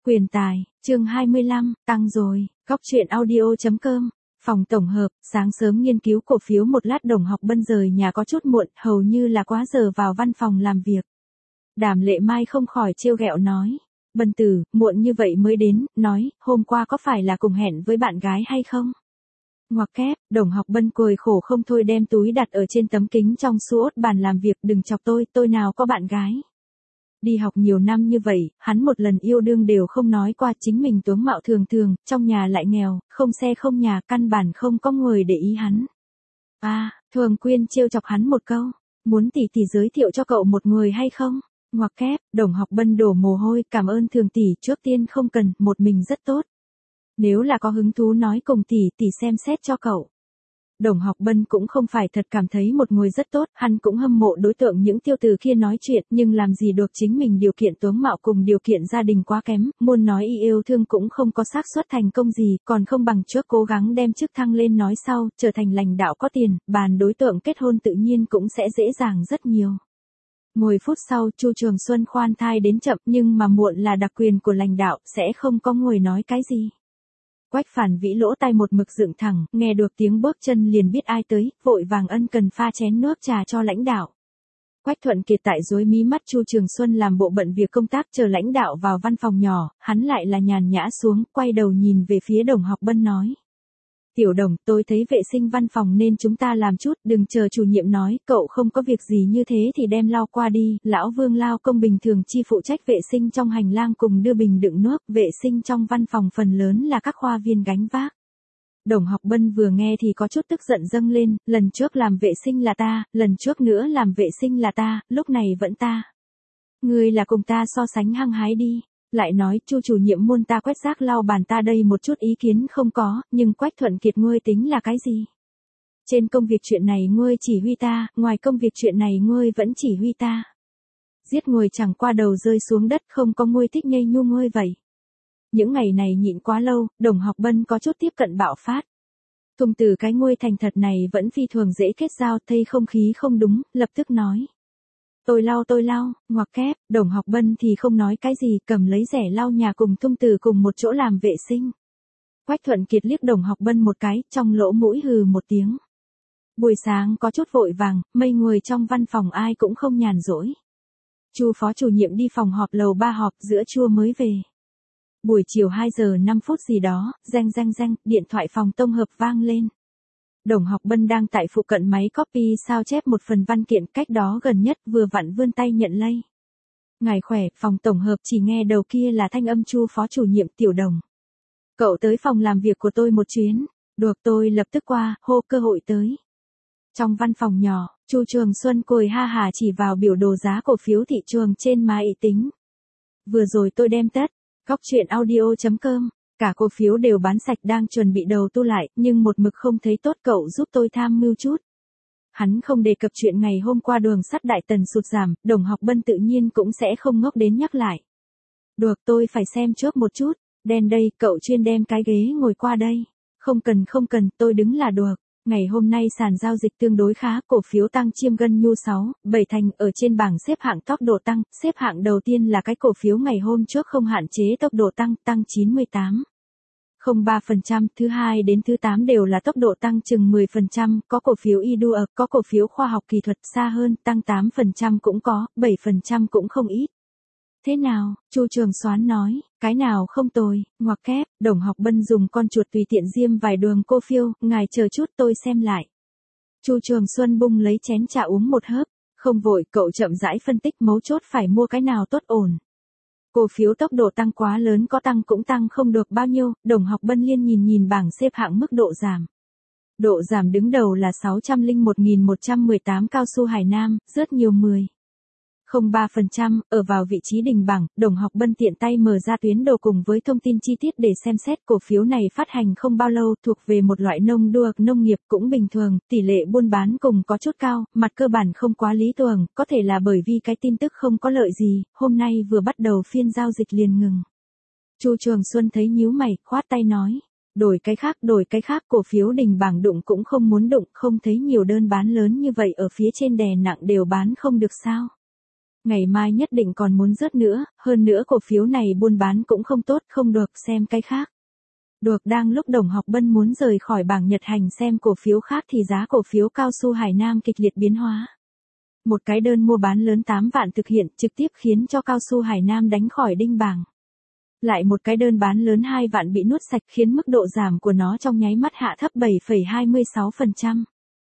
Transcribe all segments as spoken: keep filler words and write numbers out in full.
Quyền tài, chương hai mươi lăm, tăng rồi, góc truyện audio chấm com, phòng tổng hợp, sáng sớm nghiên cứu cổ phiếu một lát Đồng Học Bân rời nhà có chút muộn, hầu như là quá giờ vào văn phòng làm việc. Đàm Lệ Mai không khỏi trêu ghẹo nói, Bân tử, muộn như vậy mới đến, nói, hôm qua có phải là cùng hẹn với bạn gái hay không? Ngoặc kép, Đồng Học Bân cười khổ không thôi đem túi đặt ở trên tấm kính trong suốt bàn làm việc, đừng chọc tôi, tôi nào có bạn gái. Đi học nhiều năm như vậy, hắn một lần yêu đương đều không nói qua, chính mình tướng mạo thường thường, trong nhà lại nghèo, không xe không nhà, căn bản không có người để ý hắn. À, Thường Quyên trêu chọc hắn một câu, muốn tỷ tỷ giới thiệu cho cậu một người hay không? Ngoặc kép, Đồng Học Bân đổ mồ hôi, cảm ơn Thường tỷ, trước tiên không cần, một mình rất tốt. Nếu là có hứng thú nói cùng tỷ, tỷ xem xét cho cậu. Đồng Học Bân cũng không phải thật cảm thấy một người rất tốt, hắn cũng hâm mộ đối tượng những tiêu từ kia nói chuyện, nhưng làm gì được, chính mình điều kiện tướng mạo cùng điều kiện gia đình quá kém, muốn nói y yêu thương cũng không có xác suất thành công gì, còn không bằng trước cố gắng đem chức thăng lên nói sau, trở thành lãnh đạo có tiền, bàn đối tượng kết hôn tự nhiên cũng sẽ dễ dàng rất nhiều. Mười phút sau, Chu Trường Xuân khoan thai đến chậm, nhưng mà muộn là đặc quyền của lãnh đạo, sẽ không có người nói cái gì. Quách Phản Vĩ lỗ tai một mực dựng thẳng, nghe được tiếng bước chân liền biết ai tới, vội vàng ân cần pha chén nước trà cho lãnh đạo. Quách Thuận Kiệt tại dưới mí mắt Chu Trường Xuân làm bộ bận việc công tác chờ lãnh đạo vào văn phòng nhỏ, hắn lại là nhàn nhã xuống, quay đầu nhìn về phía Đồng Học Bân nói. Tiểu Đồng, tôi thấy vệ sinh văn phòng nên chúng ta làm chút, đừng chờ chủ nhiệm nói, cậu không có việc gì như thế thì đem lau qua đi, lão Vương lao công bình thường chi phụ trách vệ sinh trong hành lang cùng đưa bình đựng nước, vệ sinh trong văn phòng phần lớn là các khoa viên gánh vác. Đồng Học Bân vừa nghe thì có chút tức giận dâng lên, lần trước làm vệ sinh là ta, lần trước nữa làm vệ sinh là ta, lúc này vẫn ta. Ngươi là cùng ta so sánh hăng hái đi. Lại nói, Chu chủ nhiệm muốn ta quét rác lau bàn, ta đây một chút ý kiến không có, nhưng Quách Thuận Kiệt ngươi tính là cái gì? Trên công việc chuyện này ngươi chỉ huy ta, ngoài công việc chuyện này ngươi vẫn chỉ huy ta. Giết người chẳng qua đầu rơi xuống đất, không có ngươi thích nhây nhu ngươi vậy. Những ngày này nhịn quá lâu, Đồng Học Bân có chút tiếp cận bạo phát. Thùng từ cái ngươi thành thật này vẫn phi thường dễ kết giao, thấy không khí không đúng, lập tức nói. Tôi lau tôi lau, ngoặc kép, Đồng Học Bân thì không nói cái gì, cầm lấy rẻ lau nhà cùng Thung Từ cùng một chỗ làm vệ sinh. Quách Thuận Kiệt liếc Đồng Học Bân một cái, trong lỗ mũi hừ một tiếng. Buổi sáng có chút vội vàng, mấy người trong văn phòng ai cũng không nhàn rỗi. Chu phó chủ nhiệm đi phòng họp lầu ba họp, giữa trưa mới về. Buổi chiều hai giờ năm phút gì đó, reng reng reng, điện thoại phòng tổng hợp vang lên. Đồng Học Bân đang tại phụ cận máy copy sao chép một phần văn kiện, cách đó gần nhất, vừa vặn vươn tay nhận lấy. Ngài khỏe, phòng tổng hợp, chỉ nghe đầu kia là thanh âm Chu phó chủ nhiệm. Tiểu Đồng. Cậu tới phòng làm việc của tôi một chuyến. Được, tôi lập tức qua, hô cơ hội tới. Trong văn phòng nhỏ, Chu Trường Xuân cười ha hà chỉ vào biểu đồ giá cổ phiếu thị trường trên máy tính. Vừa rồi tôi đem tất, góc truyện audio chấm com. Cả cổ phiếu đều bán sạch, đang chuẩn bị đầu tu lại, nhưng một mực không thấy tốt, cậu giúp tôi tham mưu chút. Hắn không đề cập chuyện ngày hôm qua đường sắt Đại Tần sụt giảm, Đồng Học Bân tự nhiên cũng sẽ không ngốc đến nhắc lại. Được, tôi phải xem trước một chút. Đen đây, cậu chuyên đem cái ghế ngồi qua đây. Không cần không cần, tôi đứng là được. Ngày hôm nay sàn giao dịch tương đối khá, cổ phiếu tăng chiêm ngân nhu sáu, bảy thành ở trên bảng xếp hạng tốc độ tăng, xếp hạng đầu tiên là cái cổ phiếu ngày hôm trước không hạn chế tốc độ tăng, tăng chín mươi tám phẩy không ba phần trăm, thứ hai đến thứ tám đều là tốc độ tăng chừng mười phần trăm, có cổ phiếu y đua, có cổ phiếu khoa học kỹ thuật xa hơn, tăng tám phần trăm cũng có, bảy phần trăm cũng không ít. Thế nào, Chu Trường Soán nói, cái nào không tồi, ngoặc kép, Đồng Học Bân dùng con chuột tùy tiện diêm vài đường cô phiêu, ngài chờ chút tôi xem lại. Chu Trường Xuân bung lấy chén trà uống một hớp, không vội, cậu chậm rãi phân tích, mấu chốt phải mua cái nào tốt ổn. Cổ phiếu tốc độ tăng quá lớn, có tăng cũng tăng không được bao nhiêu, Đồng Học Bân liên nhìn nhìn bảng xếp hạng mức độ giảm. Độ giảm đứng đầu là sáu trăm lẻ một nghìn một trăm mười tám cao su Hải Nam, rất nhiều mười phẩy không ba phần trăm, ở vào vị trí đỉnh bảng, Đồng Học Bân tiện tay mở ra tuyến đồ cùng với thông tin chi tiết để xem xét. Cổ phiếu này phát hành không bao lâu, thuộc về một loại nông đua, nông nghiệp cũng bình thường, tỷ lệ buôn bán cùng có chút cao, mặt cơ bản không quá lý tưởng, có thể là bởi vì cái tin tức không có lợi gì, hôm nay vừa bắt đầu phiên giao dịch liền ngừng. Chu Trường Xuân thấy nhíu mày, khoát tay nói, đổi cái khác, đổi cái khác, cổ phiếu đỉnh bảng đụng cũng không muốn đụng, không thấy nhiều đơn bán lớn như vậy ở phía trên đè nặng đều bán không được sao? Ngày mai nhất định còn muốn rớt nữa, hơn nữa cổ phiếu này buôn bán cũng không tốt, không được, xem cái khác. Được, đang lúc Đồng Học Bân muốn rời khỏi bảng Nhật Hành xem cổ phiếu khác thì giá cổ phiếu cao su Hải Nam kịch liệt biến hóa. Một cái đơn mua bán lớn tám vạn thực hiện trực tiếp khiến cho cao su Hải Nam đánh khỏi đinh bảng. Lại một cái đơn bán lớn hai vạn bị nuốt sạch khiến mức độ giảm của nó trong nháy mắt hạ thấp bảy phẩy hai mươi sáu phần trăm.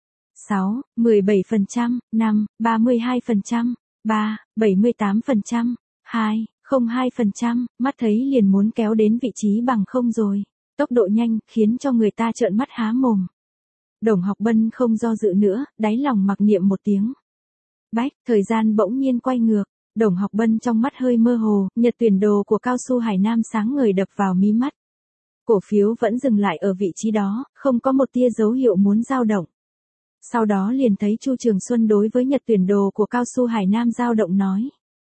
sáu, mười bảy phần trăm, năm, ba mươi hai phần trăm, ba, bảy mươi tám phần trăm, hai, không hai phần trăm, mắt thấy liền muốn kéo đến vị trí bằng không rồi. Tốc độ nhanh, khiến cho người ta trợn mắt há mồm. Đồng Học Bân không do dự nữa, đáy lòng mặc niệm một tiếng. Bách, thời gian bỗng nhiên quay ngược. Đồng Học Bân trong mắt hơi mơ hồ, nhật tuyển đồ của cao su Hải Nam sáng ngời đập vào mí mắt. Cổ phiếu vẫn dừng lại ở vị trí đó, không có một tia dấu hiệu muốn dao động. Sau đó liền thấy Chu Trường Xuân đối với nhật tuyển đồ của cao su Hải Nam dao động nói.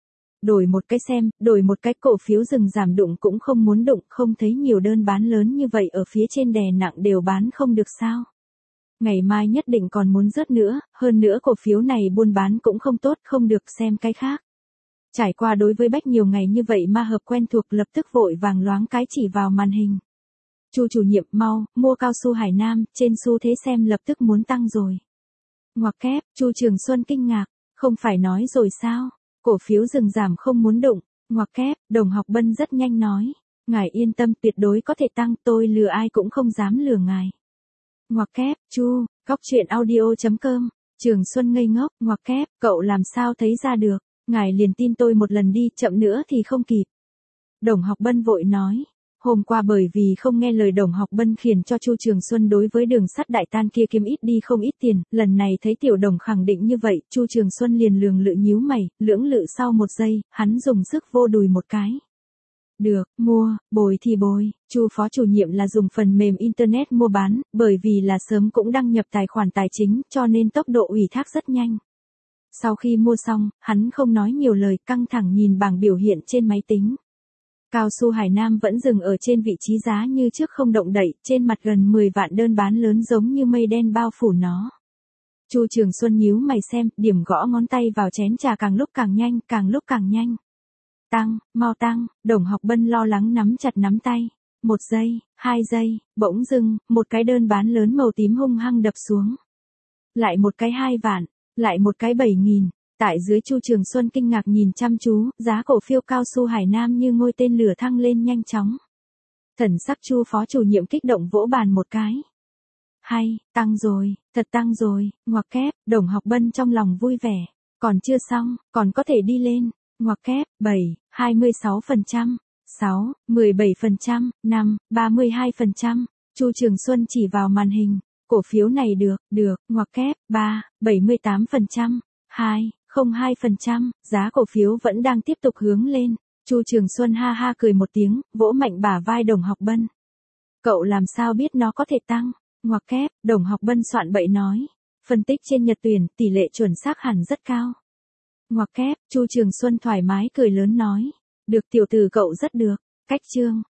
Đổi một cái xem, đổi một cái, cổ phiếu dừng giảm đụng cũng không muốn đụng, không thấy nhiều đơn bán lớn như vậy ở phía trên đè nặng đều bán không được sao. Ngày mai nhất định còn muốn rớt nữa, hơn nữa cổ phiếu này buôn bán cũng không tốt, không được, xem cái khác. Trải qua đối với Bách nhiều ngày như vậy ma hợp quen thuộc lập tức vội vàng loáng cái chỉ vào màn hình. Chu chủ nhiệm mau, mua cao su Hải Nam, trên xu thế xem lập tức muốn tăng rồi. Ngoặc kép, Chu Trường Xuân kinh ngạc, không phải nói rồi sao, cổ phiếu dừng giảm không muốn đụng, ngoặc kép, Đồng Học Bân rất nhanh nói, ngài yên tâm tuyệt đối có thể tăng, tôi lừa ai cũng không dám lừa ngài. Ngoặc kép, Chu, góc truyện audio chấm com, Trường Xuân ngây ngốc, ngoặc kép, cậu làm sao thấy ra được, ngài liền tin tôi một lần đi, chậm nữa thì không kịp. Đồng Học Bân vội nói. Hôm qua bởi vì không nghe lời Đồng Học Bân khiến cho Chu Trường Xuân đối với đường sắt Đại Tan kia kiếm ít đi không ít tiền, lần này thấy Tiểu Đồng khẳng định như vậy, Chu Trường Xuân liền lường lự nhíu mày, lưỡng lự sau một giây, hắn dùng sức vô đùi một cái. Được, mua, bồi thì bồi, Chu phó chủ nhiệm là dùng phần mềm internet mua bán, bởi vì là sớm cũng đăng nhập tài khoản tài chính, cho nên tốc độ ủy thác rất nhanh. Sau khi mua xong, hắn không nói nhiều lời, căng thẳng nhìn bảng biểu hiện trên máy tính. Cao su Hải Nam vẫn dừng ở trên vị trí giá như trước không động đậy, trên mặt gần mười vạn đơn bán lớn giống như mây đen bao phủ nó. Chu Trường Xuân nhíu mày xem, điểm gõ ngón tay vào chén trà càng lúc càng nhanh, càng lúc càng nhanh. Tăng, mau tăng, Đồng Học Bân lo lắng nắm chặt nắm tay. Một giây, hai giây, bỗng dưng, một cái đơn bán lớn màu tím hung hăng đập xuống. Lại một cái hai vạn, lại một cái bảy nghìn. Tại dưới Chu Trường Xuân kinh ngạc nhìn chăm chú, giá cổ phiếu cao su Hải Nam như ngôi tên lửa thăng lên nhanh chóng. Thần sắc Chu phó chủ nhiệm kích động vỗ bàn một cái. Hay, tăng rồi, thật tăng rồi, ngoặc kép, Đồng Học Bân trong lòng vui vẻ. Còn chưa xong, còn có thể đi lên, ngoặc kép, bảy, hai mươi sáu phần trăm, sáu, mười bảy phần trăm, năm, ba mươi hai phần trăm. Chu Trường Xuân chỉ vào màn hình, cổ phiếu này được, được, ngoặc kép, ba, bảy mươi tám phần trăm, hai, không hai phần trăm, giá cổ phiếu vẫn đang tiếp tục hướng lên. Chu Trường Xuân ha ha cười một tiếng, vỗ mạnh bả vai Đồng Học Bân. Cậu làm sao biết nó có thể tăng? Ngoặc kép, Đồng Học Bân soạn bậy nói. Phân tích trên nhật tuyển, tỷ lệ chuẩn xác hẳn rất cao. Ngoặc kép, Chu Trường Xuân thoải mái cười lớn nói. Được tiểu tử cậu rất được. Cách chương.